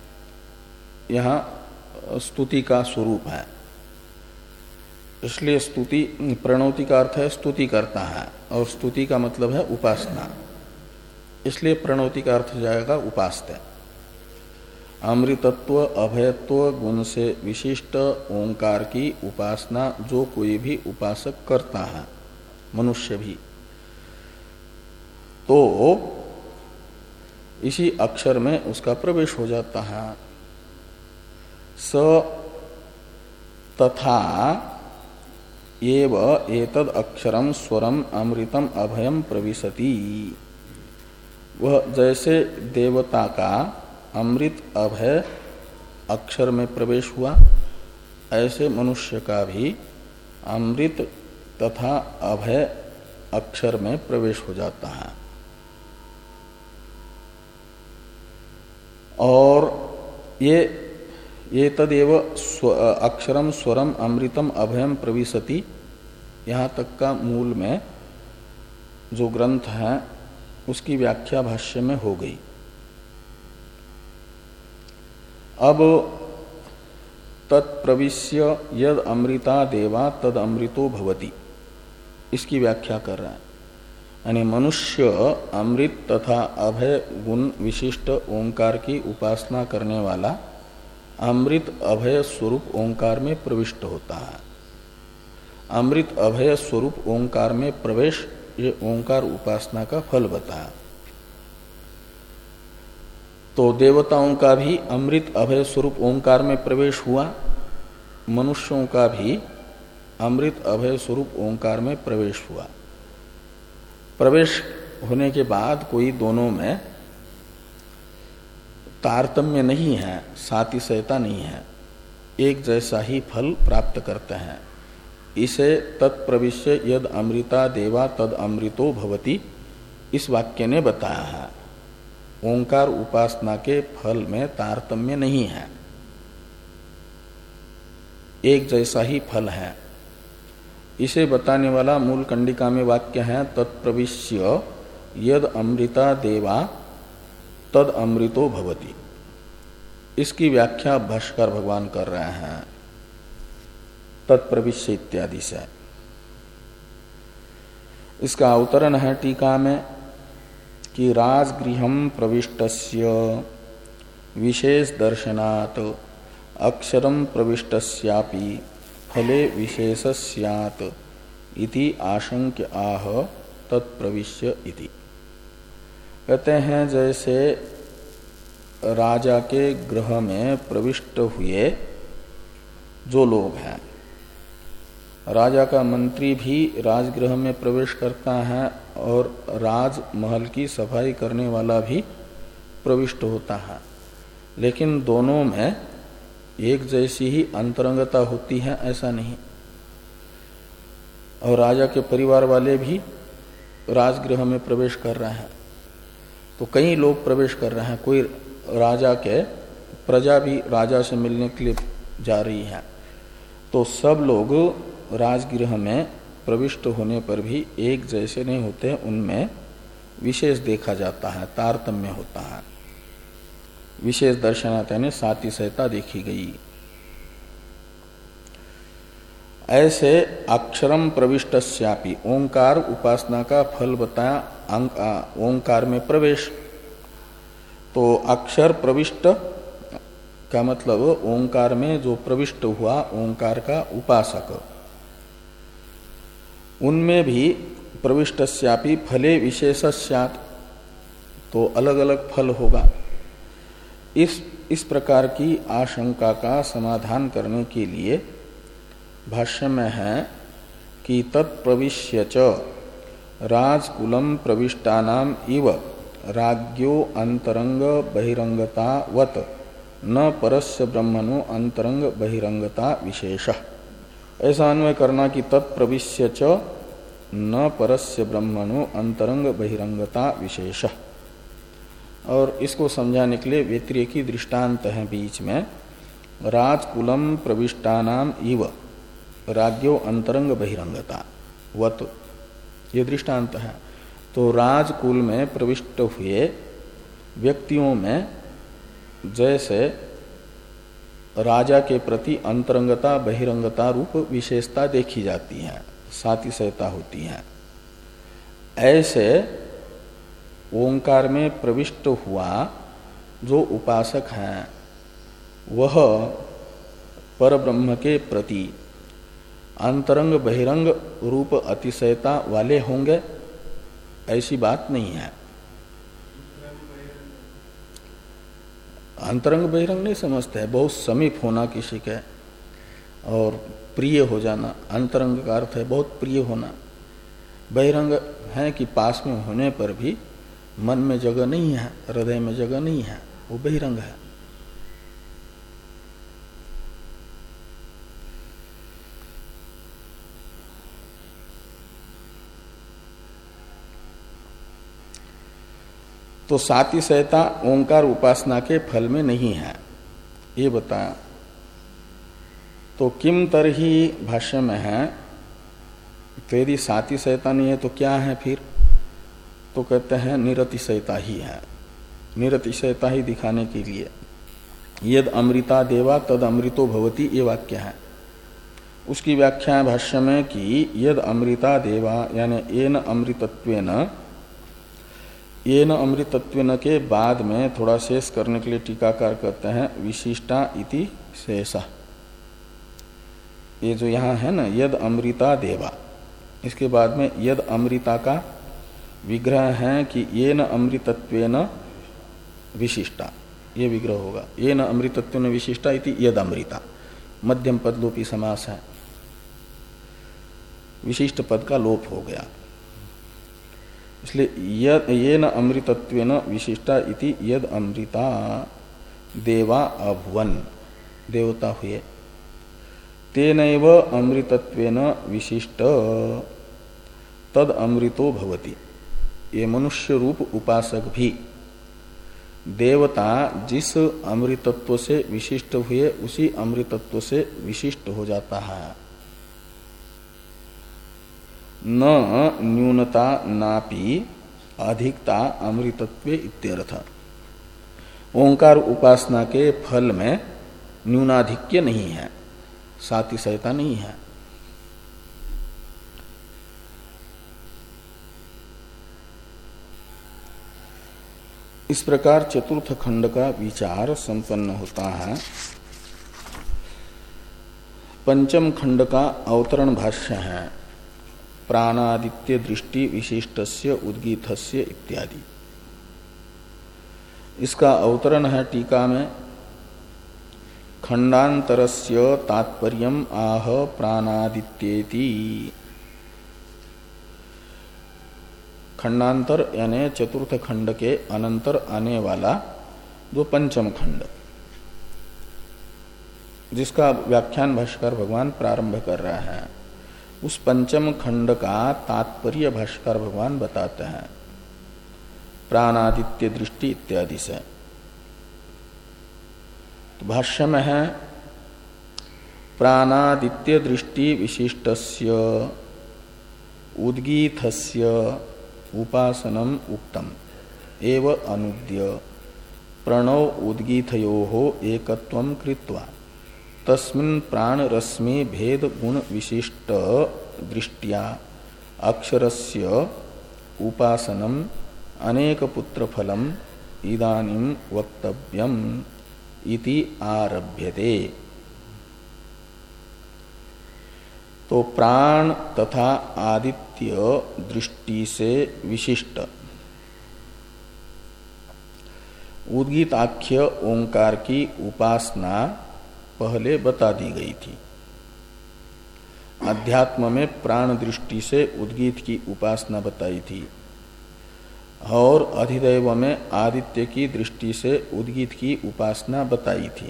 यहाँ स्तुति का स्वरूप है। इसलिए स्तुति प्रणोति का अर्थ है स्तुति करता है और स्तुति का मतलब है उपासना, इसलिए प्रणोति का अर्थ जाएगा उपास्य। अमृतत्व अभयत्व गुण से विशिष्ट ओंकार की उपासना जो कोई भी उपासक करता है, मनुष्य भी, तो इसी अक्षर में उसका प्रवेश हो जाता है। स तथा एव एतद अक्षरम स्वरम अमृतम अभयम प्रविशति। वह जैसे देवता का अमृत अभय अक्षर में प्रवेश हुआ, ऐसे मनुष्य का भी अमृत तथा अभय अक्षर में प्रवेश हो जाता है। और ये ये तदेव स्व, अक्षरम स्वरम अमृतम अभयम प्रविशति, यहाँ तक का मूल में जो ग्रंथ है उसकी व्याख्या भाष्य में हो गई। अब तत्प्रविश्य यद अमृता देवा तद अमृतो भवति, इसकी व्याख्या कर रहा है। यानी मनुष्य अमृत तथा अभय गुण विशिष्ट ओंकार की उपासना करने वाला अमृत अभय स्वरूप ओंकार में प्रविष्ट होता है। अमृत अभय स्वरूप ओंकार में प्रवेश ये ओंकार उपासना का फल बताया। तो देवताओं का भी अमृत अभय स्वरूप ओंकार में प्रवेश हुआ, मनुष्यों का भी अमृत अभय स्वरूप ओंकार में प्रवेश हुआ। प्रवेश होने के बाद कोई दोनों में तारतम्य नहीं है, सातिशयता नहीं है, एक जैसा ही फल प्राप्त करते हैं। इसे तत्प्रविश्य यद अमृता देवा तद अमृतो भवति इस वाक्य ने बताया है। ओंकार उपासना के फल में तारतम्य नहीं है, एक जैसा ही फल है। इसे बताने वाला मूल कंडिका में वाक्य है तत्प्रविश्य यद अमृता देवा तद अमृतो भवति। इसकी व्याख्या भाष्कर भगवान कर रहे हैं तत्प्रविश्य इत्यादि से। इसका अवतरण है टीका में कि राजगृहम प्रविष्टस्य विशेष दर्शनात् अक्षरम प्रविष्टस्यापि फले विशेष स्यात् इति आशंक्य आह तत्प्रविश्य इति। कहते हैं जैसे राजा के गृह में प्रविष्ट हुए जो लोग हैं, राजा का मंत्री भी राजगृह में प्रवेश करता है और राजमहल की सफाई करने वाला भी प्रविष्ट होता है। लेकिन दोनों में एक जैसी ही अंतरंगता होती है ऐसा नहीं। और राजा के परिवार वाले भी राजगृह में प्रवेश कर रहे हैं, तो कई लोग प्रवेश कर रहे हैं। कोई राजा के प्रजा भी राजा से मिलने के लिए जा रही है, तो सब लोग राजगृह में प्रविष्ट होने पर भी एक जैसे नहीं होते, उनमें विशेष देखा जाता है, तारतम्य होता है। विशेष दर्शनात् यानी सातिशयता देखी गई। ऐसे अक्षरम प्रविष्टस्यापि, ओंकार उपासना का फल बताया ओंकार में प्रवेश। तो अक्षर प्रविष्ट का मतलब ओंकार में जो प्रविष्ट हुआ ओंकार का उपासक, उनमें भी प्रविष्टस्यापि फले विशेषस्यात्, तो अलग अलग फल होगा। इस इस प्रकार की आशंका का समाधान करने के लिए भाष्य में है कि तत्प्रविश्य च राजकुलम प्रविष्टानाम इव राज्ञो अंतरंग बहिरंगतावत न परस्य ब्रह्मणो अंतरंग बहिरंगता विशेष। ऐसा अन्वय करना कि तत्प्रविश्य च न परस्य ब्रह्मणो अंतरंग बहिरंगता विशेष। और इसको समझाने के लिए व्यतिरेकी दृष्टांत है बीच में, राजकुलम प्रविष्टानाम इव राज्ञो अंतरंग बहिरंगता वत, ये दृष्टांत है। तो राजकुल में प्रविष्ट हुए व्यक्तियों में जैसे राजा के प्रति अंतरंगता बहिरंगता रूप विशेषता देखी जाती है, सातिशयता होती है, ऐसे ओंकार में प्रविष्ट हुआ जो उपासक हैं वह परब्रह्म के प्रति अंतरंग बहिरंग रूप अतिशयता वाले होंगे, ऐसी बात नहीं है। अंतरंग बहिरंग नहीं समझते हैं, बहुत समीप होना किसी के और प्रिय हो जाना। अंतरंग का अर्थ है बहुत प्रिय होना। बहिरंग है कि पास में होने पर भी मन में जगह नहीं है, हृदय में जगह नहीं है, वो बहिरंग है। तो सातिशयता ओंकार उपासना के फल में नहीं है, ये बताया। तो किम तरही भाष्य में है, तो यदि सातिशयता नहीं है तो क्या है फिर? तो कहते हैं निरतिशयता ही है। निरतिशयता ही दिखाने के लिए यद अमृता देवा तद अमृतो भवति, ये वाक्य है। उसकी व्याख्या भाष्य में कि यद अमृता देवा यानी येन अमृतत्वेन, येन अमृतत्वेन के बाद में थोड़ा शेष करने के लिए टीकाकार कहते हैं विशिष्टा इति शेषा। ये जो यहाँ है ना यद अमृता देवा, इसके बाद में यद अमृता का विग्रह है कि येन अमृतत्वेन विशिष्टा, ये विग्रह होगा। येन अमृतत्वेन विशिष्टा इति यद अमृता, मध्यम पद लोपी समास है, विशिष्ट पद का लोप हो गया। इसलिए येन अमृतत्वेन विशिष्टा इति यद अमृता देवा अभुवन, देवता हुए। तेनैव अमृतत्वेन विशिष्ट तद अमृतो भवति, ये मनुष्य रूप उपासक भी देवता जिस अमृतत्व से विशिष्ट हुए उसी अमृतत्व से विशिष्ट हो जाता है। न न्यूनता नापि अधिकता अमृतत्वे इत्यर्थ। ओंकार उपासना के फल में न्यूनाधिक्य नहीं है, सातिशयता नहीं है। इस प्रकार चतुर्थ खंड का विचार संपन्न होता है। पंचम खंड का अवतरण भाष्य है प्राणादित्य दृष्टि विशिष्टस्य उद्गीतस्य इत्यादि। इसका अवतरण है टीका में, खंडांतरस्य तात्पर्यम आह प्राणादित्येति। खंडांतर यानी चतुर्थ खंड के अनंतर आने वाला जो पंचम खंड, जिसका व्याख्यान भाष्यकार भगवान प्रारंभ कर रहे हैं, उस पंचम खंड का तात्पर्य भाष्यकार भगवान बताते हैं प्राणादित्य दृष्टि इत्यादि से। तो भाष्य में है प्राणादित्य दृष्टि विशिष्टस्य उद्गीतस्य उपासनम उक्तम एव अनुद्य प्रणव उद्गीतयोः एकत्वं कृत्वा तस्मिन् प्राण रश्मि भेद गुण विशिष्ट दृष्टिया अक्षरस्य उपासनम अनेक पुत्र फलम इदानीं वक्तव्यम इति आरभ्यते। तो प्राण तथा आदित्य दृष्टि से विशिष्ट उद्गीताख्य ओंकार की उपासना पहले बता दी गई थी। अध्यात्म में प्राण दृष्टि से उद्गीत की उपासना बताई थी और अधिदैव में आदित्य की दृष्टि से उद्गीत की उपासना बताई थी।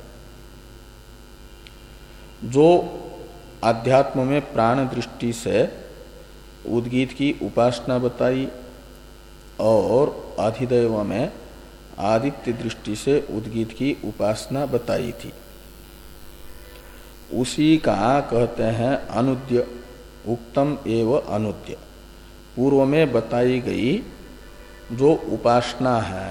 जो अध्यात्म में प्राण दृष्टि से उद्गीत की उपासना बताई और अधिदैव में आदित्य दृष्टि से उद्गीत की उपासना बताई थी, उसी का कहते हैं अनुद्य। उक्तम एव अनुद्य, पूर्व में बताई गई जो उपासना है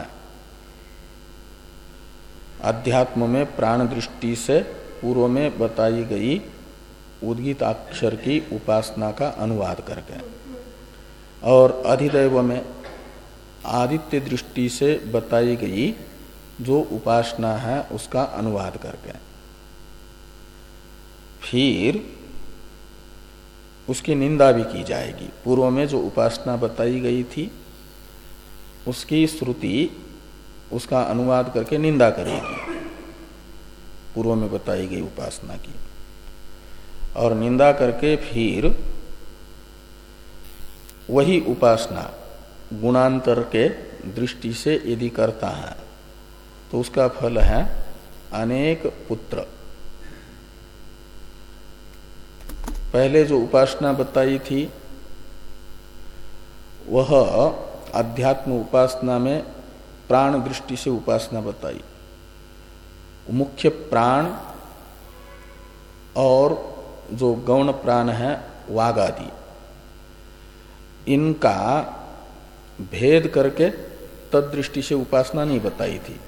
अध्यात्म में प्राण दृष्टि से पूर्व में बताई गई उद्गीताक्षर की उपासना का अनुवाद करके, और अधिदैव में आदित्य दृष्टि से बताई गई जो उपासना है उसका अनुवाद करके, फिर उसकी निंदा भी की जाएगी। पूर्व में जो उपासना बताई गई थी उसकी श्रुति उसका अनुवाद करके निंदा करेगी पूर्व में बताई गई उपासना की, और निंदा करके फिर वही उपासना गुणांतर के दृष्टि से यदि करता है तो उसका फल है अनेक पुत्र। पहले जो उपासना बताई थी वह अध्यात्म उपासना में प्राण दृष्टि से उपासना बताई। मुख्य प्राण और जो गौण प्राण है वाग आदि, इनका भेद करके तद दृष्टि से उपासना नहीं बताई थी,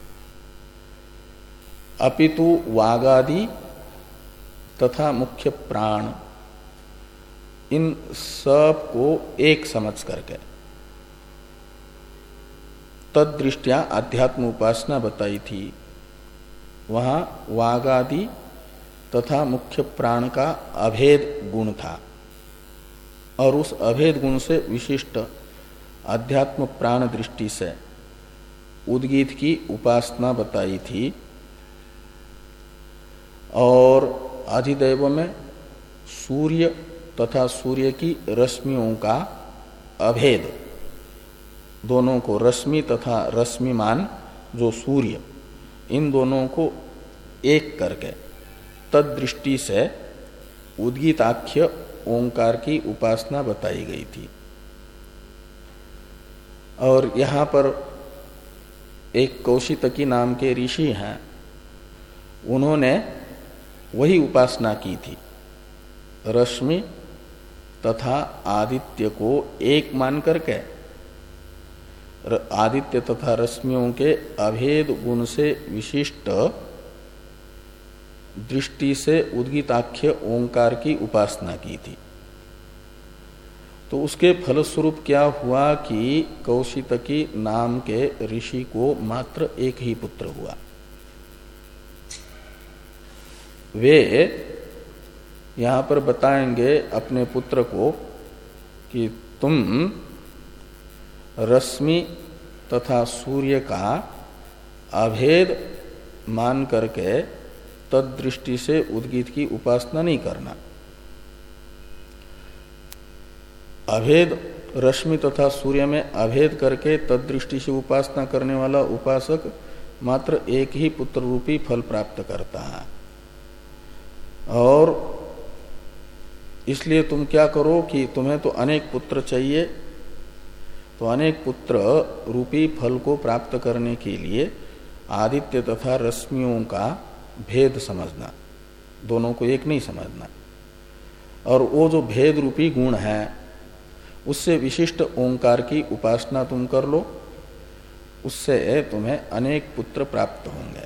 अपितु वाग आदि तथा मुख्य प्राण इन सब को एक समझ करके तद दृष्टिया अध्यात्म उपासना बताई थी। वहां वाग आदि तथा मुख्य प्राण का अभेद गुण था और उस अभेद गुण से विशिष्ट अध्यात्म प्राण दृष्टि से उद्गीत की उपासना बताई थी, और अधिदैव में सूर्य तथा सूर्य की रश्मियों का अभेद, दोनों को रश्मि तथा रश्मिमान जो सूर्य, इन दोनों को एक करके तद दृष्टि से उद्गीताख्य ओंकार की उपासना बताई गई थी। और यहाँ पर एक कौशितकी नाम के ऋषि हैं, उन्होंने वही उपासना की थी, रश्मि तथा आदित्य को एक मान करके आदित्य तथा रश्मियों के अभेद गुण से विशिष्ट दृष्टि से उद्गीताख्य ओंकार की उपासना की थी। तो उसके फलस्वरूप क्या हुआ कि कौशितकी नाम के ऋषि को मात्र एक ही पुत्र हुआ। वे यहां पर बताएंगे अपने पुत्र को कि तुम रश्मि तथा सूर्य का अभेद मान करके तद दृष्टि से उद्गीत की उपासना नहीं करना। अभेद रश्मि तथा सूर्य में अभेद करके तद दृष्टि से उपासना करने वाला उपासक मात्र एक ही पुत्र रूपी फल प्राप्त करता है। और इसलिए तुम क्या करो कि तुम्हें तो अनेक पुत्र चाहिए, तो अनेक पुत्र रूपी फल को प्राप्त करने के लिए आदित्य तथा रश्मियों का भेद समझना, दोनों को एक नहीं समझना। और वो जो भेद रूपी गुण है उससे विशिष्ट ओंकार की उपासना तुम कर लो, उससे तुम्हें अनेक पुत्र प्राप्त होंगे।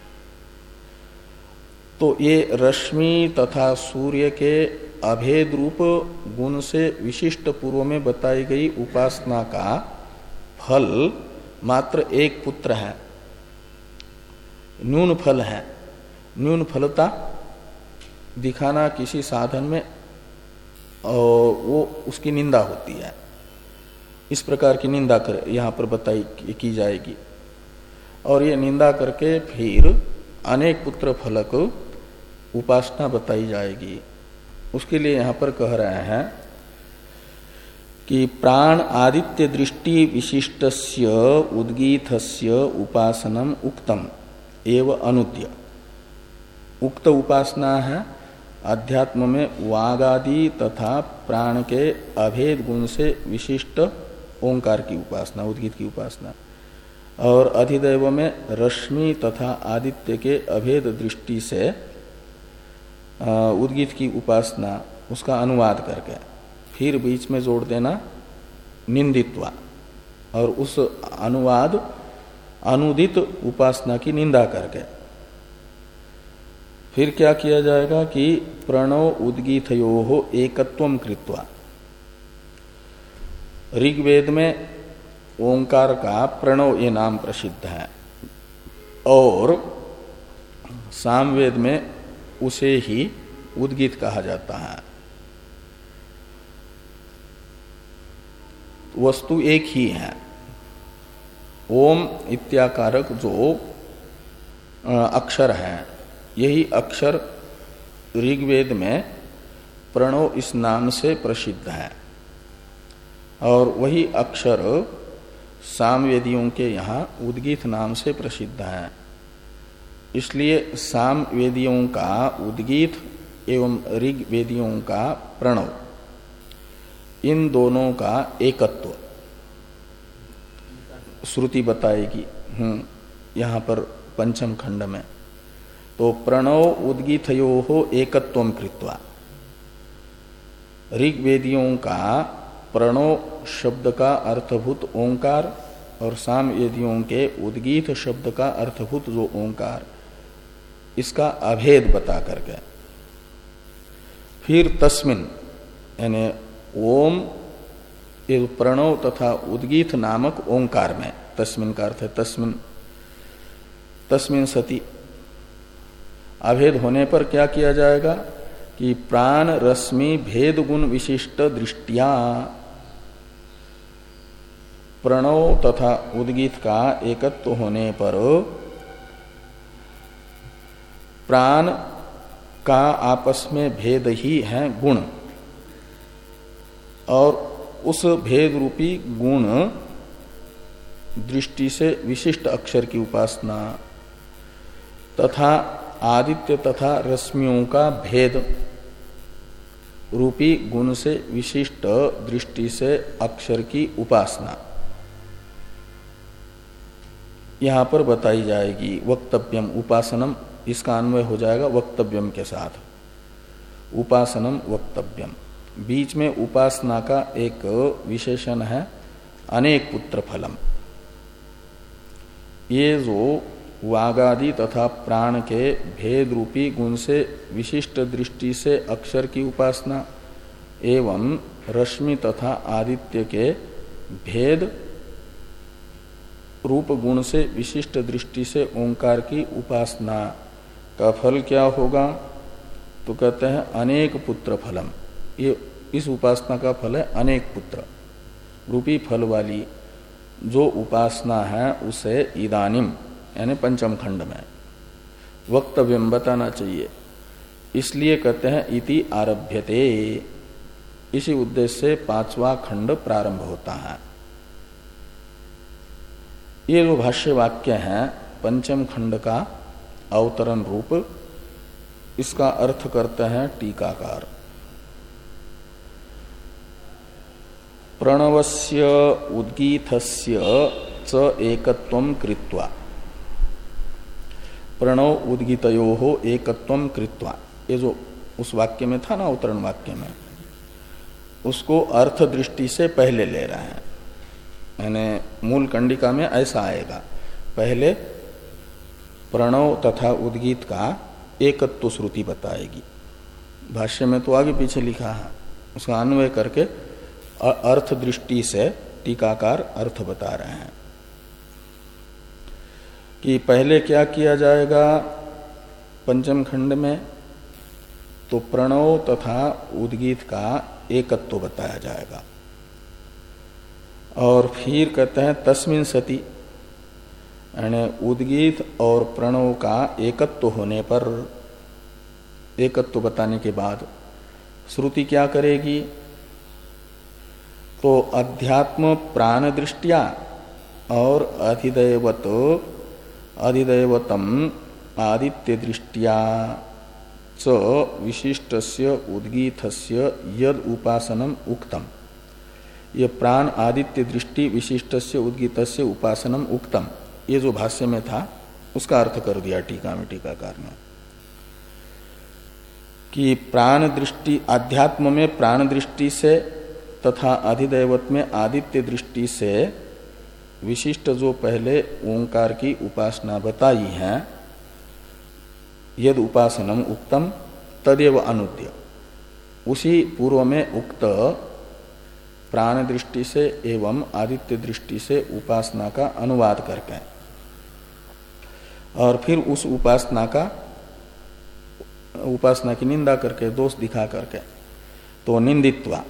तो ये रश्मि तथा सूर्य के अभेद रूप गुण से विशिष्ट पूर्व में बताई गई उपासना का फल मात्र एक पुत्र है, न्यून फल है। न्यून फलता दिखाना किसी साधन में और वो उसकी निंदा होती है, इस प्रकार की निंदा कर यहाँ पर बताई की जाएगी। और ये निंदा करके फिर अनेक पुत्र फलक उपासना बताई जाएगी। उसके लिए यहाँ पर कह रहे हैं कि प्राण आदित्य दृष्टि विशिष्टस्य उद्गीतस्य उपासनम उक्तम एव अनुद्य। उक्त उपासना है अध्यात्म में वागादि तथा प्राण के अभेद गुण से विशिष्ट ओंकार की उपासना, उद्गीत की उपासना। और अधिदैव में रश्मि तथा आदित्य के अभेद दृष्टि से उद्गीत की उपासना, उसका अनुवाद करके फिर बीच में जोड़ देना निंदित्वा, और उस अनुवाद अनुदित उपासना की निंदा करके फिर क्या किया जाएगा कि प्रणव उद्गीतयो एकत्वम कृत्वा। ऋग्वेद में ओंकार का प्रणव ये नाम प्रसिद्ध है और सामवेद में उसे ही उद्गीत कहा जाता है। वस्तु एक ही है। ओम इत्याकारक जो अक्षर है, यही अक्षर ऋग्वेद में प्रणव इस नाम से प्रसिद्ध है और वही अक्षर सामवेदियों के यहाँ उद्गीत नाम से प्रसिद्ध है। इसलिए सामवेदियों का उद्गीत एवं ऋग्वेदियों का प्रणव, इन दोनों का एकत्व श्रुति बताएगी हम्म यहाँ पर पंचम खंड में। तो प्रणव उद्गीतयो एकत्वम कृत्वा, ऋग्वेदियों का प्रणव शब्द का अर्थभूत ओंकार और सामवेदियों के उद्गीत शब्द का अर्थभूत जो ओंकार, इसका अभेद बता करके फिर तस्मिन यानी ओम ये प्रणव तथा उद्गीत नामक ओंकार में, तस्मिन का अर्थ है तस्मिन, तस्मिन सति अभेद होने पर क्या किया जाएगा कि प्राण रश्मि भेद गुण विशिष्ट दृष्टिया प्रणव तथा उद्गीत का एकत्व होने पर प्राण का आपस में भेद ही है गुण, और उस भेद रूपी गुण दृष्टि से विशिष्ट अक्षर की उपासना तथा आदित्य तथा रश्मियों का भेद रूपी गुण से विशिष्ट दृष्टि से अक्षर की उपासना यहां पर बताई जाएगी। वक्तव्यम उपासनम, इसका अन्वय हो जाएगा वक्तव्यम के साथ, उपासनम वक्तव्यम। बीच में उपासना का एक विशेषण है अनेक पुत्र फलम। ये जो वागादि तथा प्राण के भेद रूपी गुण से विशिष्ट दृष्टि से अक्षर की उपासना एवं रश्मि तथा आदित्य के भेद रूप गुण से विशिष्ट दृष्टि से ओंकार की उपासना का फल क्या होगा, तो कहते हैं अनेक पुत्र फलम। ये इस उपासना का फल है अनेक पुत्र रूपी फल वाली जो उपासना है उसे इदानिम यानी पंचम खंड में वक्तव्यम बताना चाहिए। इसलिए कहते हैं इति आरभ्यते, इसी उद्देश्य से पांचवा खंड प्रारंभ होता है। ये जो भाष्य वाक्य हैं पंचम खंड का अवतरण रूप, इसका अर्थ करते हैं टीकाकार। प्रणवस्य उद्गीतस्य च एकत्वं कृत्वा, प्रणव उद्गीतयोः एकत्वं कृत्वा, ये जो उस वाक्य में था ना, अवतरण वाक्य में, उसको अर्थ दृष्टि से पहले ले रहे हैं। यानी मूल कंडिका में ऐसा आएगा, पहले प्रणव तथा उद्गीत का एकत्व श्रुति बताएगी। भाष्य में तो आगे पीछे लिखा है, उसका अन्वय करके अर्थ दृष्टि से टीकाकार अर्थ बता रहे हैं कि पहले क्या किया जाएगा पंचम खंड में, तो प्रणव तथा उद्गीत का एकत्व बताया जाएगा। और फिर कहते हैं तस्मिन् सति, यानी उद्गीत और प्रणव का एकत्व होने पर, एकत्व बताने के बाद श्रुति क्या करेगी, तो अध्यात्म प्राण दृष्टिया और अधिदैवत अधिदैवतम आदित्य दृष्टिया च विशिष्टस्य उद्गीतस्य यद उपासनम उक्तम, ये प्राण आदित्य दृष्टि विशिष्टस्य उद्गीतस्य उपासनम उक्तम, ये जो भाष्य में था उसका अर्थ कर दिया टीका में टीकाकार ने कि प्राण दृष्टि, अध्यात्म में प्राण दृष्टि से तथा अधिदैवत में आदित्य दृष्टि से विशिष्ट जो पहले ओंकार की उपासना बताई है, यद उपासनम उक्तम तदेव अनुद्य, उसी पूर्व में उक्त प्राण दृष्टि से एवं आदित्य दृष्टि से उपासना का अनुवाद करके और फिर उस उपासना का उपासना की निंदा करके, दोष दिखा करके, तो निंदित्वा,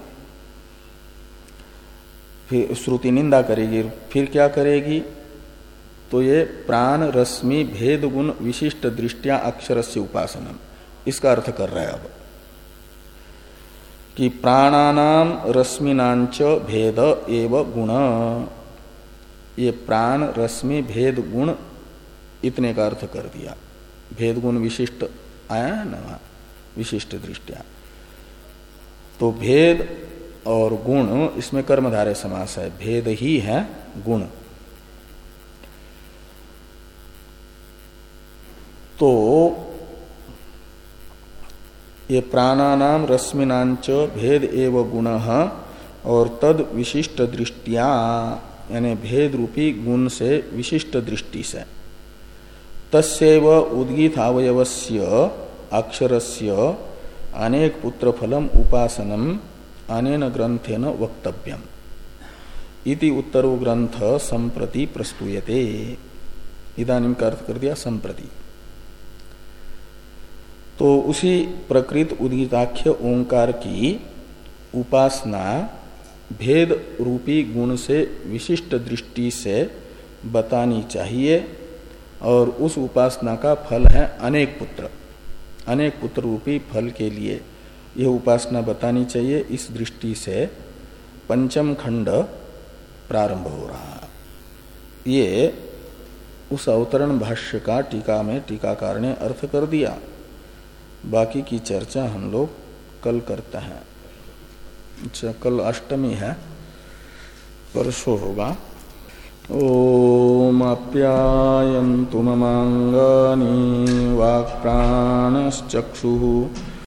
फिर श्रुति निंदा करेगी। फिर क्या करेगी, तो ये प्राण रश्मि भेद गुण विशिष्ट दृष्टिया अक्षरस्य उपासनम, इसका अर्थ कर रहा है अब कि प्राणानाम रश्मिनांच भेद एव गुण, ये प्राण रश्मि भेद गुण इतने का अर्थ कर दिया। भेद गुण विशिष्ट आया है ना, विशिष्ट दृष्टिया, तो भेद और गुण इसमें कर्मधारय समास है, भेद ही है गुण। तो ये प्राणानाम रश्मिनांच भेद एव गुणः और तद विशिष्ट दृष्टिया, यानी भेद रूपी गुण से विशिष्ट दृष्टि से, तस्यैव उद्गीत अवयवस्य अक्षरस्य अनेक पुत्र फलम उपासनम अनेन ग्रंथेन वक्तव्यम इति उत्तरो ग्रंथ संप्रति प्रस्तूयते। इदानीं का अर्थ कर दिया संप्रति। तो उसी प्रकृत उद्गीताख्य ओंकार की उपासना भेद रूपी गुण से विशिष्ट दृष्टि से बतानी चाहिए, और उस उपासना का फल है अनेक पुत्र, अनेक पुत्र रूपी फल के लिए यह उपासना बतानी चाहिए। इस दृष्टि से पंचम खंड प्रारंभ हो रहा है। ये उस अवतरण भाष्य का टीका में टीकाकार ने अर्थ कर दिया। बाकी की चर्चा हम लोग कल करते हैं। अच्छा, कल अष्टमी है, परसों होगा। ओम आप्यायन्तु ममांगानि वाक्प्राणश्चक्षुः